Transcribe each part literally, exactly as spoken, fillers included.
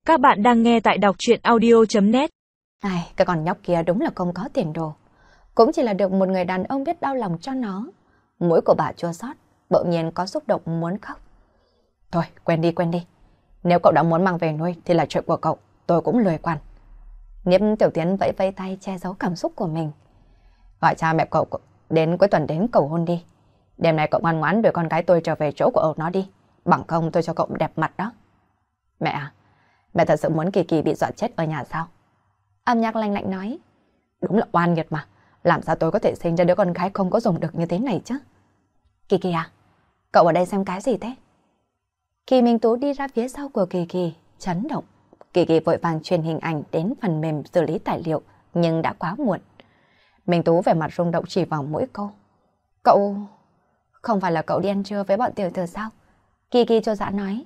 Các bạn đang nghe tại đọc truyện audio.net. Ai, cái con nhóc kia đúng là không có tiền đồ. Cũng chỉ là được một người đàn ông biết đau lòng cho nó. Mũi của bà chua xót, bỗng nhiên có xúc động muốn khóc. Thôi, quên đi, quên đi. Nếu cậu đã muốn mang về nuôi thì là chuyện của cậu, tôi cũng lười quản. Niếp Tiểu Tiến vẫy vẫy tay che giấu cảm xúc của mình. Gọi cha mẹ cậu đến cuối tuần đến cầu hôn đi. Đêm nay cậu ngoan ngoãn đưa con gái tôi trở về chỗ của nó đi. Bằng không tôi cho cậu đẹp mặt đó. Mẹ à, mẹ thật sự muốn Kỳ Kỳ bị dọa chết ở nhà sao? Âm Nhạc lạnh lạnh nói. Đúng là oan nghiệt mà. Làm sao tôi có thể sinh ra đứa con gái không có dùng được như thế này chứ? Kỳ Kỳ à, cậu ở đây xem cái gì thế? Kỳ Minh Tú đi ra phía sau của Kỳ Kỳ, chấn động. Kỳ Kỳ vội vàng truyền hình ảnh đến phần mềm xử lý tài liệu, nhưng đã quá muộn. Minh Tú vẻ mặt rung động chỉ vào mỗi câu. Cậu... Không phải là cậu đi ăn trưa với bọn tiểu tử sao? Kỳ Kỳ cho dạ nói.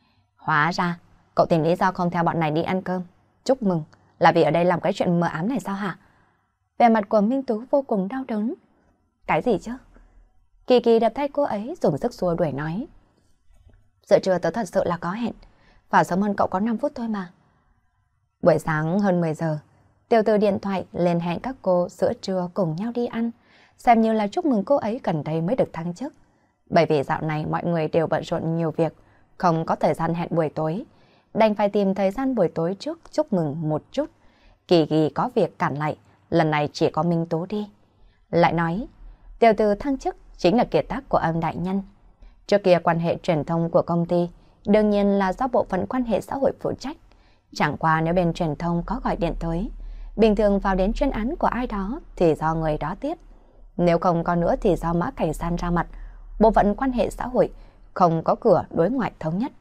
Hóa ra, cậu tìm lý do không theo bọn này đi ăn cơm. Chúc mừng, là vì ở đây làm cái chuyện mờ ám này sao hả? Vẻ mặt của Minh Tú vô cùng đau đớn. Cái gì chứ? Kỳ Kỳ đập tay cô ấy dùng sức xua đuổi nói. Giữa trưa tớ thật sự là có hẹn, và sớm hơn cậu có năm phút thôi mà. Buổi sáng hơn mười giờ, Tiểu Từ điện thoại lên hẹn các cô giữa trưa cùng nhau đi ăn, xem như là chúc mừng cô ấy gần đây mới được thăng chức. Bởi vì dạo này mọi người đều bận rộn nhiều việc, không có thời gian hẹn buổi tối, đành phải tìm thời gian buổi tối trước chúc mừng một chút. Kỳ Kỳ có việc cản lại, lần này chỉ có Minh Tú đi. Lại nói, Tiểu Từ thăng chức chính là kiệt tác của Âm đại nhân. Trước kia quan hệ truyền thông của công ty đương nhiên là do bộ phận quan hệ xã hội phụ trách. Chẳng qua nếu bên truyền thông có gọi điện tới, bình thường vào đến chuyên án của ai đó thì do người đó tiếp. Nếu không có nữa thì do Mã Cảnh San ra mặt, bộ phận quan hệ xã hội không có cửa đối ngoại thống nhất.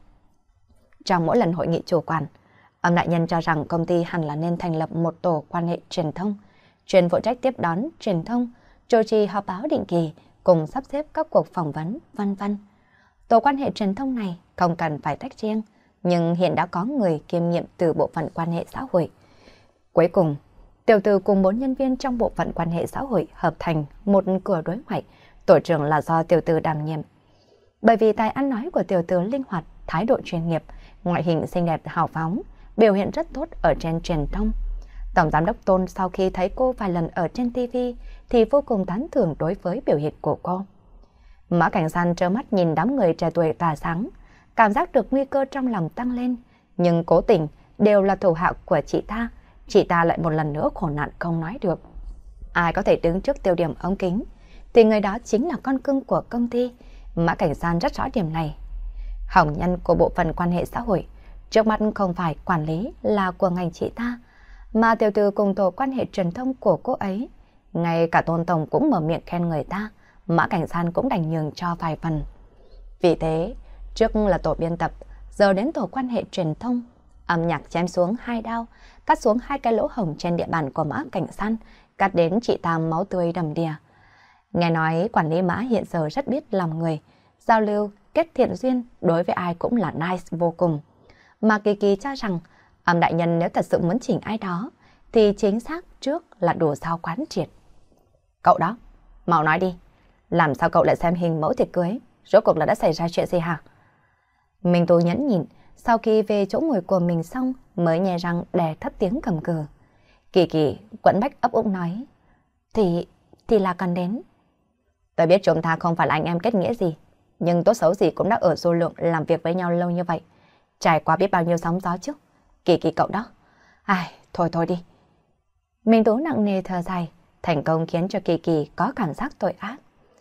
Trong mỗi lần hội nghị chủ quản, Âm đại nhân cho rằng công ty hẳn là nên thành lập một tổ quan hệ truyền thông, chuyên phụ trách tiếp đón truyền thông, chủ trì họp báo định kỳ, cùng sắp xếp các cuộc phỏng vấn, vân vân. Tổ quan hệ truyền thông này không cần phải tách riêng, nhưng hiện đã có người kiêm nhiệm từ bộ phận quan hệ xã hội. Cuối cùng, Tiểu Từ cùng bốn nhân viên trong bộ phận quan hệ xã hội hợp thành một cửa đối ngoại, tổ trưởng là do Tiểu Từ đảm nhiệm. Bởi vì tài ăn nói của Tiểu Từ linh hoạt, thái độ chuyên nghiệp, ngoại hình xinh đẹp hào phóng, biểu hiện rất tốt ở trên truyền thông. Tổng giám đốc Tôn sau khi thấy cô vài lần ở trên ti vi thì vô cùng tán thưởng đối với biểu hiện của cô. Mã Cảnh San trơ mắt nhìn đám người trẻ tuổi tỏa sáng, cảm giác được nguy cơ trong lòng tăng lên, nhưng cố tình đều là thủ hạ của chị ta, chị ta lại một lần nữa khổ nạn không nói được. Ai có thể đứng trước tiêu điểm ống kính thì người đó chính là con cưng của công ty. Mã Cảnh San rất rõ điểm này. Hồng nhân của bộ phận quan hệ xã hội trước mắt không phải quản lý là của ngành chị ta, mà Tiểu Từ cùng tổ quan hệ truyền thông của cô ấy. Ngay cả Tôn Tổng cũng mở miệng khen người ta, Mã Cảnh San cũng đành nhường cho vài phần. Vì thế, trước là tổ biên tập, giờ đến tổ quan hệ truyền thông. Âm Nhạc chém xuống hai đao, cắt xuống hai cái lỗ hổng trên địa bàn của Mã Cảnh San, cắt đến chị ta máu tươi đầm đìa. Nghe nói quản lý Mã hiện giờ rất biết lòng người, giao lưu, kết thiện duyên đối với ai cũng là nice vô cùng. Mà Kỳ Kỳ cho rằng Âm đại nhân nếu thật sự muốn chỉnh ai đó thì chính xác trước là đồ sao quán triệt. Cậu đó, mau nói đi, làm sao cậu lại xem hình mẫu tiệc cưới? Rốt cuộc là đã xảy ra chuyện gì hả? Minh Tú nhẫn nhịn, sau khi về chỗ ngồi của mình xong mới nghe răng đè thất tiếng cầm cừ. Kỳ Kỳ quẫn bách ấp úng nói, Thì, thì là cần đến. Tôi biết chúng ta không phải là anh em kết nghĩa gì, nhưng tốt xấu gì cũng đã ở du lượng làm việc với nhau lâu như vậy, trải qua biết bao nhiêu sóng gió chứ. Kỳ Kỳ cậu đó. Ai, thôi thôi đi. Minh Tú nặng nề thở dài, thành công khiến cho Kỳ Kỳ có cảm giác tội ác.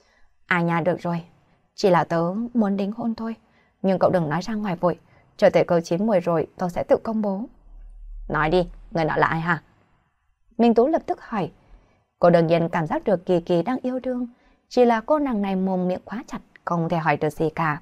À nhà được rồi, chỉ là tớ muốn đính hôn thôi, nhưng cậu đừng nói ra ngoài vội, chờ tới câu chín mùi rồi tôi sẽ tự công bố. Nói đi, người nọ là ai hả? Minh Tú lập tức hỏi. Cô đương nhiên cảm giác được Kỳ Kỳ đang yêu đương, chỉ là cô nàng này mồm miệng khóa chặt, không thể hỏi được gì cả.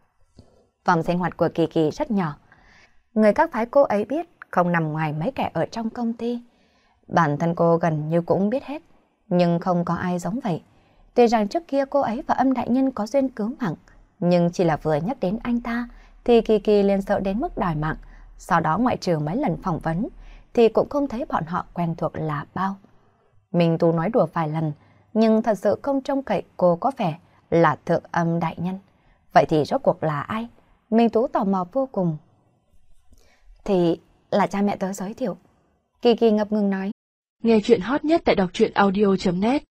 Vòng sinh hoạt của Kỳ Kỳ rất nhỏ, người các phái cô ấy biết không nằm ngoài mấy kẻ ở trong công ty. Bản thân cô gần như cũng biết hết, nhưng không có ai giống vậy. Tuy rằng trước kia cô ấy và Âm đại nhân có duyên cứu mạng, nhưng chỉ là vừa nhắc đến anh ta thì Kỳ Kỳ liền sợ đến mức đòi mạng. Sau đó ngoại trừ mấy lần phỏng vấn thì cũng không thấy bọn họ quen thuộc là bao. Minh Tú nói đùa vài lần, nhưng thật sự không trông cậy cô có vẻ là thượng Âm đại nhân. Vậy thì rốt cuộc là ai? Minh Tú tò mò vô cùng. Thì là cha mẹ tớ giới thiệu. Kỳ Kỳ ngập ngừng nói. Nghe chuyện hot nhất tại đọc truyện audio chấm net.